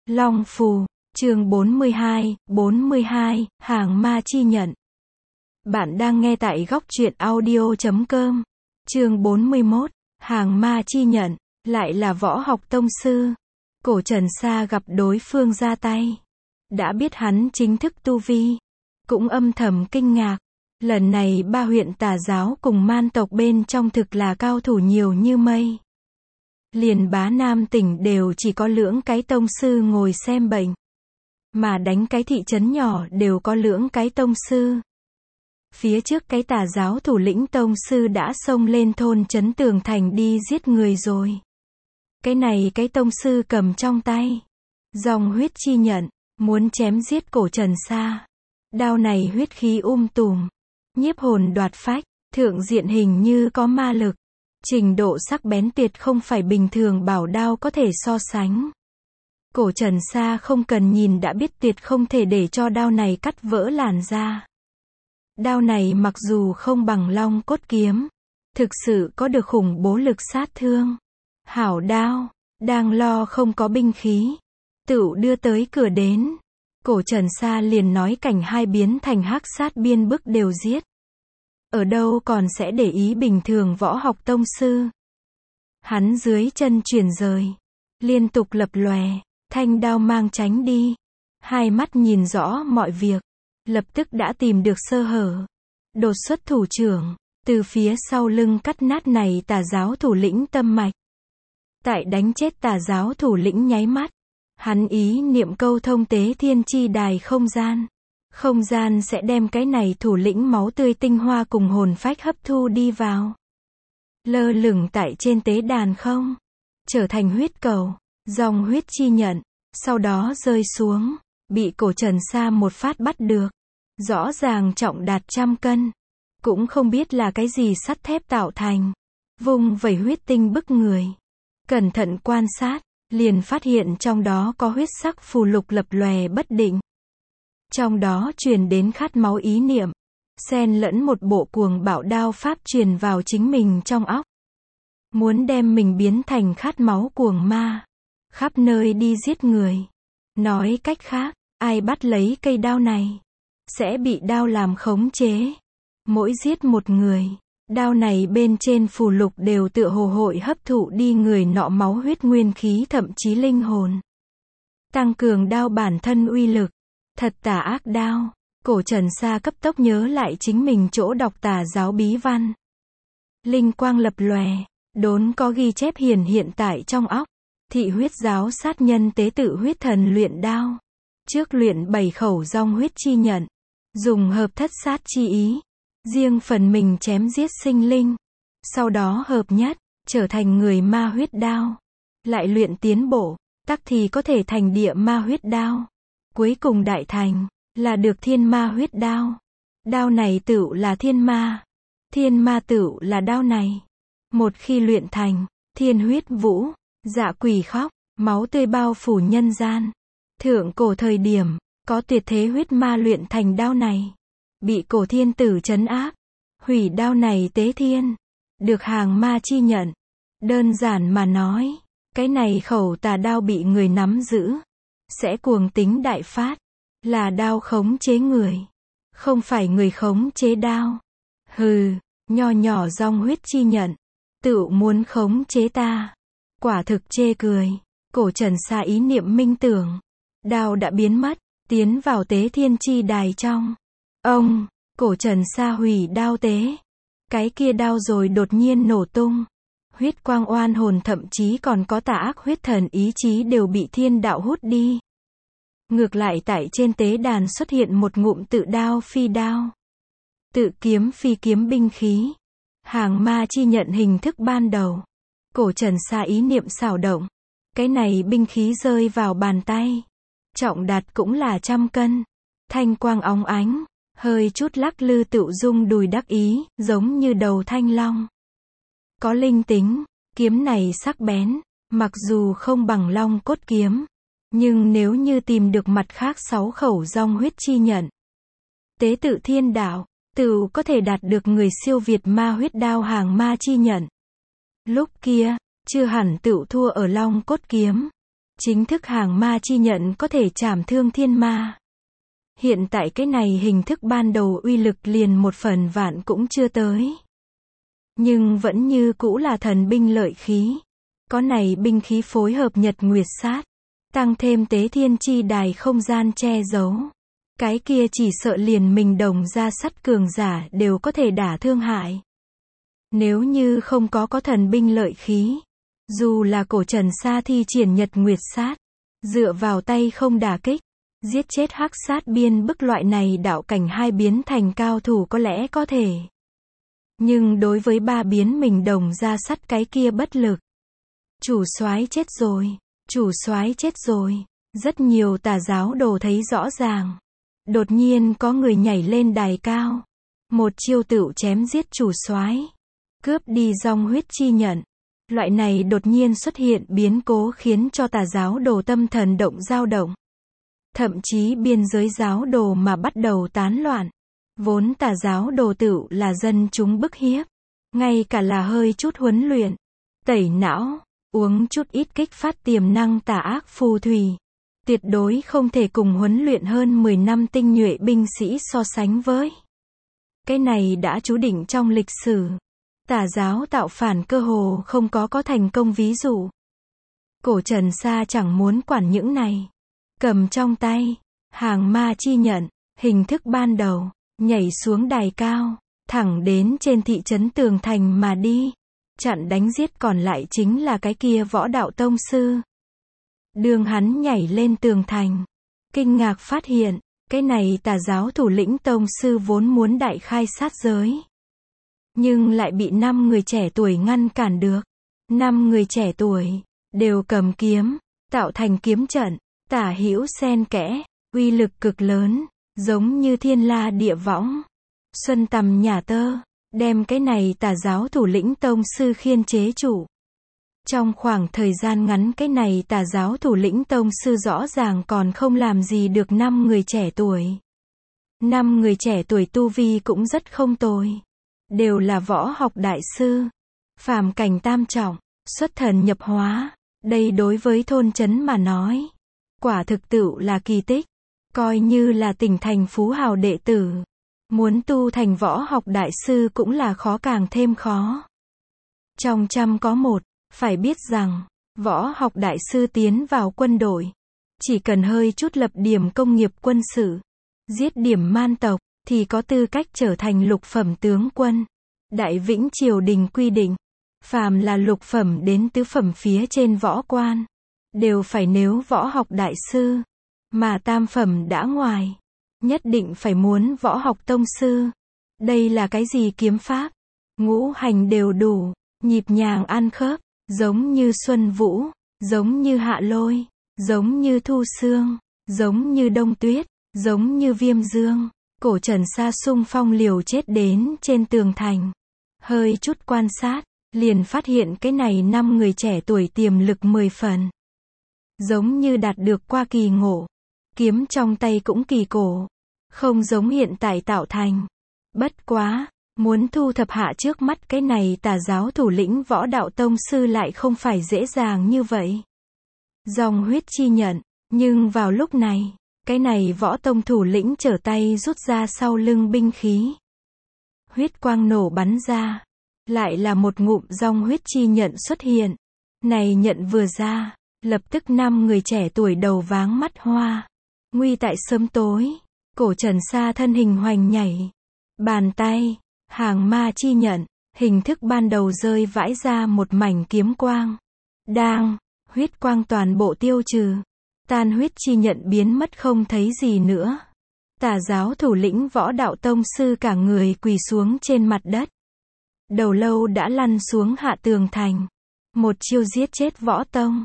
Long Phù, chương 42, Hàng Ma Chi Nhận. Bạn đang nghe tại góc truyện audio.com. Chương 41, Hàng Ma Chi Nhận, lại là võ học tông sư. Cổ Trần Sa gặp đối phương ra tay. Đã biết hắn chính thức tu vi. Cũng âm thầm kinh ngạc. Lần này ba huyện Tà giáo cùng man tộc bên trong thực là cao thủ nhiều như mây. Liền Bá Nam tỉnh đều chỉ có lưỡng cái tông sư ngồi xem bệnh. Mà đánh cái thị trấn nhỏ đều có lưỡng cái tông sư. Phía trước cái Tà giáo thủ lĩnh tông sư đã xông lên thôn trấn Tường Thành đi giết người rồi. Cái này cái tông sư cầm trong tay dòng huyết chi nhận, muốn chém giết Cổ Trần Sa. Đao này huyết khí tùm, nhiếp hồn đoạt phách, thượng diện hình như có ma lực. Trình độ sắc bén tuyệt không phải bình thường bảo đao có thể so sánh. Cổ Trần Sa không cần nhìn đã biết tuyệt không thể để cho đao này cắt vỡ làn da. Đao này mặc dù không bằng Long Cốt Kiếm, thực sự có được khủng bố lực sát thương. Hảo đao, đang lo không có binh khí, tựu đưa tới cửa đến. Cổ Trần Sa liền nói cảnh hai biến thành hắc sát biên bức đều giết. Ở đâu còn sẽ để ý bình thường võ học tông sư. Hắn dưới chân chuyển rời, liên tục lập lòe, thanh đao mang tránh đi. Hai mắt nhìn rõ mọi việc, lập tức đã tìm được sơ hở. Đột xuất thủ trưởng, từ phía sau lưng cắt nát này Tà giáo thủ lĩnh tâm mạch. Tại đánh chết Tà giáo thủ lĩnh nháy mắt, hắn ý niệm câu thông tế thiên chi đài không gian. Không gian sẽ đem cái này thủ lĩnh máu tươi tinh hoa cùng hồn phách hấp thu đi vào. Lơ lửng tại trên tế đàn không, trở thành huyết cầu, dòng huyết chi nhận, sau đó rơi xuống, bị Cổ Trần Sa một phát bắt được. Rõ ràng trọng đạt 100 cân, cũng không biết là cái gì sắt thép tạo thành. Vung vẩy huyết tinh bức người. Cẩn thận quan sát, liền phát hiện trong đó có huyết sắc phù lục lập lòe bất định. Trong đó truyền đến khát máu ý niệm, xen lẫn một bộ cuồng bạo đao pháp truyền vào chính mình trong óc. Muốn đem mình biến thành khát máu cuồng ma, khắp nơi đi giết người. Nói cách khác, ai bắt lấy cây đao này, sẽ bị đao làm khống chế. Mỗi giết một người, đao này bên trên phù lục đều tựa hồ hội hấp thụ đi người nọ máu huyết nguyên khí thậm chí linh hồn. Tăng cường đao bản thân uy lực. Thật tà ác đao. Cổ Trần Sa cấp tốc nhớ lại chính mình chỗ đọc Tà giáo bí văn. Linh quang lập lòe, đốn có ghi chép hiện tại trong óc. Thị huyết giáo sát nhân tế tự huyết thần luyện đao. Trước luyện 7 khẩu dòng huyết chi nhận, dùng hợp thất sát chi ý, riêng phần mình chém giết sinh linh. Sau đó hợp nhất, trở thành người ma huyết đao. Lại luyện tiến bộ, tắc thì có thể thành địa ma huyết đao. Cuối cùng đại thành, là được thiên ma huyết đao. Đao này tựu là thiên ma. Thiên ma tựu là đao này. Một khi luyện thành, thiên huyết vũ, dạ quỷ khóc, máu tươi bao phủ nhân gian. Thượng cổ thời điểm, có tuyệt thế huyết ma luyện thành đao này. Bị cổ thiên tử trấn áp. Hủy đao này tế thiên. Được hàng ma chi nhận. Đơn giản mà nói, cái này khẩu tà đao bị người nắm giữ, sẽ cuồng tính đại phát. Là đao khống chế người, không phải người khống chế đao. Hừ, nho nhỏ dòng huyết chi nhận, tự muốn khống chế ta. Quả thực chê cười. Cổ Trần Sa ý niệm minh tưởng, đao đã biến mất, tiến vào tế thiên chi đài trong. Ông, Cổ Trần Sa hủy đao tế. Cái kia đao rồi đột nhiên nổ tung. Huyết quang oan hồn thậm chí còn có tà ác huyết thần ý chí đều bị thiên đạo hút đi. Ngược lại tại trên tế đàn xuất hiện một ngụm tự đao phi đao. Tự kiếm phi kiếm binh khí. Hàng ma chi nhận hình thức ban đầu. Cổ Trần Sa ý niệm xảo động. Cái này binh khí rơi vào bàn tay. Trọng đạt cũng là 100 cân. Thanh quang óng ánh. Hơi chút lắc lư tựu rung đùi đắc ý, giống như đầu thanh long. Có linh tính, kiếm này sắc bén. Mặc dù không bằng Long Cốt Kiếm, nhưng nếu như tìm được mặt khác 6 khẩu dòng huyết chi nhận, tế tự thiên đạo, tựu có thể đạt được người siêu việt ma huyết đao hàng ma chi nhận. Lúc kia, chưa hẳn tựu thua ở Long Cốt Kiếm. Chính thức hàng ma chi nhận có thể trảm thương thiên ma. Hiện tại cái này hình thức ban đầu uy lực liền 1/1000 cũng chưa tới. Nhưng vẫn như cũ là thần binh lợi khí. Có này binh khí phối hợp nhật nguyệt sát. Tăng thêm tế thiên chi đài không gian che giấu. Cái kia chỉ sợ liền mình đồng ra sắt cường giả đều có thể đả thương hại. Nếu như không có thần binh lợi khí. Dù là cổ Trần Sa thi triển nhật nguyệt sát. Dựa vào tay không đả kích. Giết chết hắc sát biên bức loại này đạo cảnh 2 biến thành cao thủ có lẽ có thể. Nhưng đối với 3 biến mình đồng ra sắt cái kia bất lực. Chủ soái chết rồi. Chủ soái chết rồi. Rất nhiều tà giáo đồ thấy rõ ràng. Đột nhiên có người nhảy lên đài cao. Một chiêu tựu chém giết chủ soái. Cướp đi dòng huyết chi nhận. Loại này đột nhiên xuất hiện biến cố khiến cho tà giáo đồ tâm thần dao động. Thậm chí biên giới giáo đồ mà bắt đầu tán loạn. Vốn tà giáo đồ tựu là dân chúng bức hiếp. Ngay cả là hơi chút huấn luyện. Tẩy não. Uống chút ít kích phát tiềm năng tà ác phù thủy. Tuyệt đối không thể cùng huấn luyện hơn 10 năm tinh nhuệ binh sĩ so sánh với. Cái này đã chú định trong lịch sử. Tà giáo tạo phản cơ hồ không có thành công ví dụ. Cổ Trần Sa chẳng muốn quản những này. Cầm trong tay, hàng ma chi nhận, hình thức ban đầu, nhảy xuống đài cao, thẳng đến trên thị trấn tường thành mà đi. Chặn đánh giết còn lại chính là cái kia võ đạo tông sư. Đường hắn nhảy lên tường thành. Kinh ngạc phát hiện, cái này tà giáo thủ lĩnh tông sư vốn muốn đại khai sát giới. Nhưng lại bị 5 người trẻ tuổi ngăn cản được. 5 người trẻ tuổi, đều cầm kiếm, tạo thành kiếm trận, tả hữu xen kẽ, uy lực cực lớn, giống như thiên la địa võng. Xuân tầm nhà tơ, đem cái này tà giáo thủ lĩnh tông sư khiên chế chủ. Trong khoảng thời gian ngắn cái này tà giáo thủ lĩnh tông sư rõ ràng còn không làm gì được 5 người trẻ tuổi. 5 người trẻ tuổi tu vi cũng rất không tồi. Đều là võ học đại sư. Phàm cảnh tam trọng, xuất thần nhập hóa. Đây đối với thôn trấn mà nói. Quả thực tựu là kỳ tích. Coi như là tỉnh thành phú hào đệ tử. Muốn tu thành võ học đại sư cũng là khó càng thêm khó. Trong 100 có 1, phải biết rằng, võ học đại sư tiến vào quân đội. Chỉ cần hơi chút lập điểm công nghiệp quân sự. Giết điểm man tộc, thì có tư cách trở thành lục phẩm tướng quân. Đại Vĩnh Triều Đình quy định, phàm là lục phẩm đến tứ phẩm phía trên võ quan, đều phải nếu võ học đại sư, mà tam phẩm đã ngoài, nhất định phải muốn võ học tông sư. Đây là cái gì kiếm pháp? Ngũ hành đều đủ, nhịp nhàng ăn khớp, giống như Xuân Vũ, giống như Hạ Lôi, giống như Thu Sương, giống như Đông Tuyết, giống như Viêm Dương. Cổ Trần Sa xung phong liều chết đến trên tường thành. Hơi chút quan sát, liền phát hiện cái này 5 người trẻ tuổi tiềm lực 10 phần. Giống như đạt được qua kỳ ngộ. Kiếm trong tay cũng kỳ cổ. Không giống hiện tại tạo thành. Bất quá, muốn thu thập hạ trước mắt cái này tà giáo thủ lĩnh võ đạo tông sư lại không phải dễ dàng như vậy. Dòng huyết chi nhận, nhưng vào lúc này, cái này võ tông thủ lĩnh trở tay rút ra sau lưng binh khí. Huyết quang nổ bắn ra. Lại là một ngụm dòng huyết chi nhận xuất hiện. Này nhận vừa ra, lập tức 5 người trẻ tuổi đầu váng mắt hoa. Nguy tại sớm tối. Cổ Trần Sa thân hình hoành nhảy. Bàn tay, hàng ma chi nhận, hình thức ban đầu rơi vãi ra một mảnh kiếm quang. Đang, huyết quang toàn bộ tiêu trừ. Tan huyết chi nhận biến mất không thấy gì nữa. Tà giáo thủ lĩnh võ đạo tông sư cả người quỳ xuống trên mặt đất. Đầu lâu đã lăn xuống hạ tường thành. Một chiêu giết chết võ tông.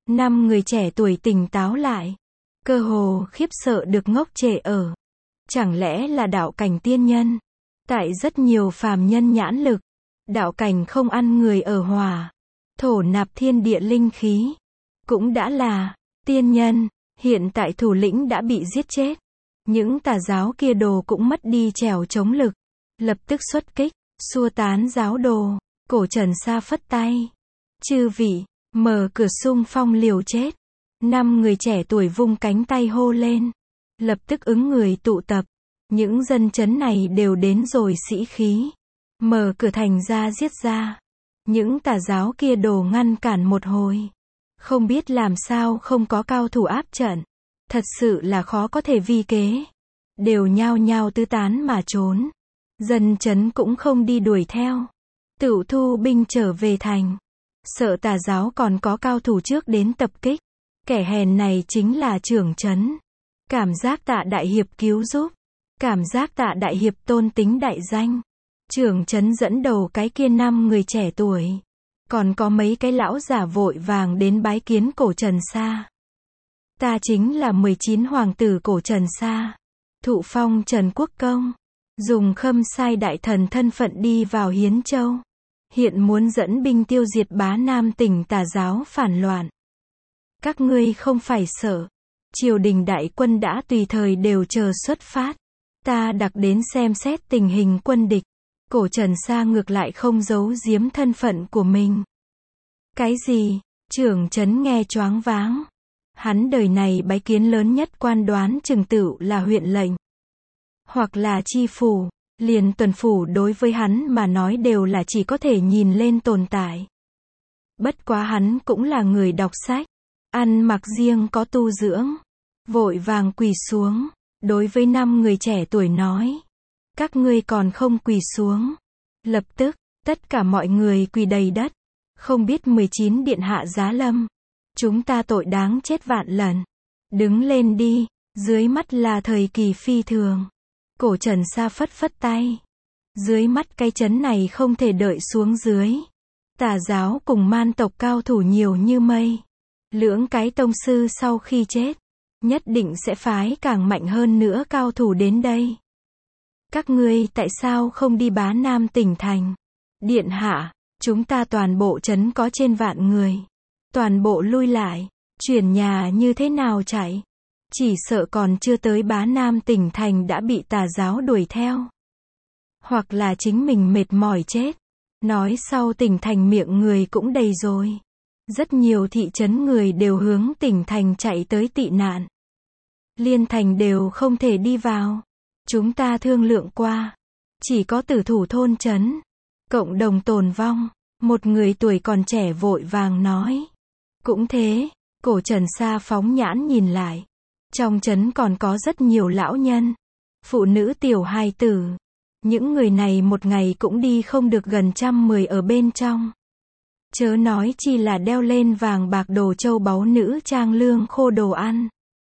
5 người trẻ tuổi tỉnh táo lại. Cơ hồ khiếp sợ được ngốc trệ ở. Chẳng lẽ là đạo cảnh tiên nhân? Tại rất nhiều phàm nhân nhãn lực. Đạo cảnh không ăn người ở hỏa. Thổ nạp thiên địa linh khí. Cũng đã là tiên nhân. Hiện tại thủ lĩnh đã bị giết chết. Những tà giáo kia đồ cũng mất đi trèo chống lực. Lập tức xuất kích. Xua tán giáo đồ. Cổ Trần Sa phất tay. Chư vị, mở cửa xung phong liều chết. 5 người trẻ tuổi vung cánh tay hô lên. Lập tức ứng người tụ tập. Những dân chấn này đều đến rồi sĩ khí. Mở cửa thành ra giết ra. Những tà giáo kia đổ ngăn cản một hồi. Không biết làm sao không có cao thủ áp trận. Thật sự là khó có thể vi kế. Đều nhao nhao tứ tán mà trốn. Dân chấn cũng không đi đuổi theo. Tự thu binh trở về thành. Sợ tà giáo còn có cao thủ trước đến tập kích. Kẻ hèn này chính là trưởng trấn. Cảm giác Tạ đại hiệp cứu giúp. Cảm giác Tạ đại hiệp tôn tính đại danh. Trưởng trấn dẫn đầu cái kia 5 người trẻ tuổi. Còn có mấy cái lão giả vội vàng đến bái kiến cổ Trần Sa. Ta chính là 19 hoàng tử cổ Trần Sa. Thụ phong Trần Quốc Công. Dùng Khâm Sai đại thần thân phận đi vào Hiến Châu. Hiện muốn dẫn binh tiêu diệt Bá Nam tỉnh tà giáo phản loạn. Các ngươi không phải sợ. Triều đình đại quân đã tùy thời đều chờ xuất phát. Ta đặc đến xem xét tình hình quân địch. Cổ Trần Sa ngược lại không giấu giếm thân phận của mình. Cái gì? Trưởng trấn nghe choáng váng. Hắn đời này bái kiến lớn nhất quan đoán chừng tựu là huyện lệnh. Hoặc là chi phủ. Liền tuần phủ đối với hắn mà nói đều là chỉ có thể nhìn lên tồn tại. Bất quá hắn cũng là người đọc sách. Ăn mặc riêng có tu dưỡng. Vội vàng quỳ xuống. Đối với 5 người trẻ tuổi nói. Các ngươi còn không quỳ xuống. Lập tức, tất cả mọi người quỳ đầy đất. Không biết 19 điện hạ giá lâm. Chúng ta tội đáng chết vạn lần. Đứng lên đi. Dưới mắt là thời kỳ phi thường. Cổ Trần Sa phất phất tay. Dưới mắt cái chấn này không thể đợi xuống dưới. Tà giáo cùng man tộc cao thủ nhiều như mây. Lưỡng cái tông sư sau khi chết. Nhất định sẽ phái càng mạnh hơn nữa cao thủ đến đây. Các ngươi tại sao không đi Bá Nam tỉnh thành? Điện hạ, chúng ta toàn bộ trấn có trên vạn người. Toàn bộ lui lại. Chuyển nhà như thế nào chạy? Chỉ sợ còn chưa tới Bá Nam tỉnh thành đã bị tà giáo đuổi theo. Hoặc là chính mình mệt mỏi chết. Nói sau tỉnh thành miệng người cũng đầy rồi. Rất nhiều thị trấn người đều hướng tỉnh thành chạy tới tị nạn. Liên thành đều không thể đi vào. Chúng ta thương lượng qua. Chỉ có tử thủ thôn trấn. Cộng đồng tồn vong. Một người tuổi còn trẻ vội vàng nói. Cũng thế, cổ Trần Sa phóng nhãn nhìn lại. Trong trấn còn có rất nhiều lão nhân. Phụ nữ tiểu hài tử. Những người này một ngày cũng đi không được gần 110 ở bên trong. Chớ nói chi là đeo lên vàng bạc đồ châu báu nữ trang lương khô đồ ăn.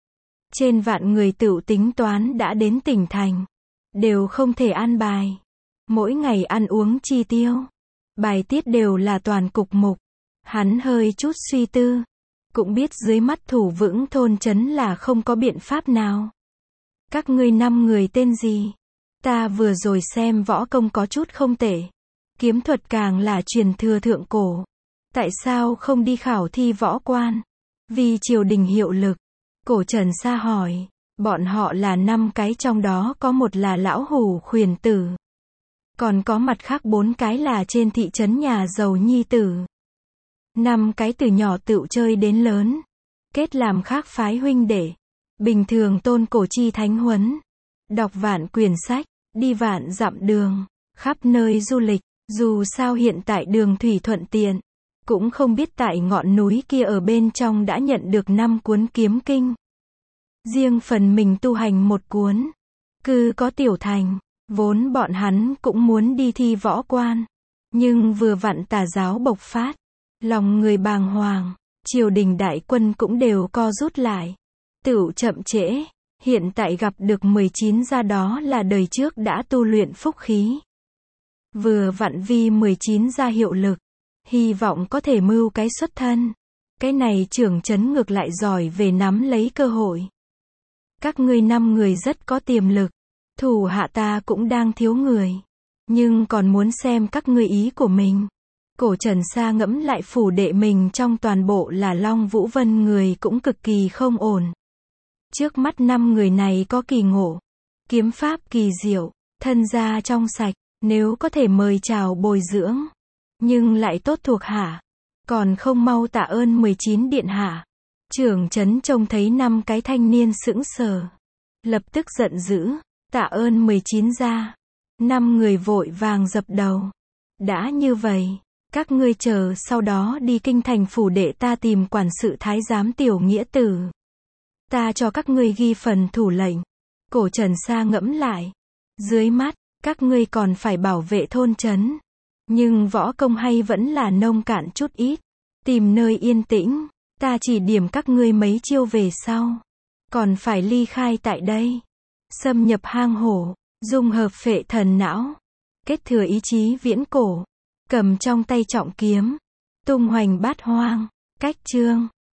Trên vạn người tựu tính toán đã đến tỉnh thành. Đều không thể an bài. Mỗi ngày ăn uống chi tiêu. Bài tiết đều là toàn cục mục. Hắn hơi chút suy tư. Cũng biết dưới mắt thủ vững thôn trấn là không có biện pháp nào. Các ngươi 5 người tên gì? Ta vừa rồi xem võ công có chút không tệ. Kiếm thuật càng là truyền thừa thượng cổ. Tại sao không đi khảo thi võ quan? Vì triều đình hiệu lực. Cổ Trần Sa hỏi. Bọn họ là 5 cái, trong đó có một là lão hủ khuyển tử. Còn có mặt khác 4 cái là trên thị trấn nhà giàu nhi tử. 5 cái từ nhỏ tựu chơi đến lớn. Kết làm khác phái huynh đệ. Bình thường tôn cổ chi thánh huấn. Đọc vạn quyển sách. Đi vạn dặm đường. Khắp nơi du lịch. Dù sao hiện tại đường thủy thuận tiện. Cũng không biết tại ngọn núi kia ở bên trong đã nhận được 5 cuốn kiếm kinh. Riêng phần mình tu hành 1 cuốn. Cứ có tiểu thành. Vốn bọn hắn cũng muốn đi thi võ quan. Nhưng vừa vặn tà giáo bộc phát. Lòng người bàng hoàng. Triều đình đại quân cũng đều co rút lại. Tựu chậm trễ. Hiện tại gặp được 19 gia đó là đời trước đã tu luyện phúc khí. Vừa vặn vi 19 gia hiệu lực. Hy vọng có thể mưu cái xuất thân. Cái này trưởng trấn ngược lại giỏi về nắm lấy cơ hội. Các ngươi 5 người rất có tiềm lực. Thủ hạ ta cũng đang thiếu người. Nhưng còn muốn xem các ngươi ý của mình. Cổ Trần Sa ngẫm lại phủ đệ mình trong toàn bộ là Long Vũ Vân người cũng cực kỳ không ổn. Trước mắt 5 người này có kỳ ngộ. Kiếm pháp kỳ diệu. Thân gia trong sạch. Nếu có thể mời chào bồi dưỡng. Nhưng lại tốt thuộc hạ. Còn không mau tạ ơn 19 điện hạ. Trưởng trấn trông thấy 5 cái thanh niên sững sờ, lập tức giận dữ, tạ ơn 19 gia. 5 người vội vàng dập đầu. Đã như vậy, các ngươi chờ sau đó đi kinh thành phủ để ta tìm quản sự thái giám tiểu nghĩa tử. Ta cho các ngươi ghi phần thủ lệnh. Cổ Trần Sa ngẫm lại. Dưới mắt, các ngươi còn phải bảo vệ thôn trấn. Nhưng võ công hay vẫn là nông cạn chút ít. Tìm nơi yên tĩnh, ta chỉ điểm các ngươi mấy chiêu về sau. Còn phải ly khai tại đây. Xâm nhập hang hổ, dung hợp phệ thần não. Kết thừa ý chí viễn cổ. Cầm trong tay trọng kiếm. Tung hoành bát hoang. Cách chương.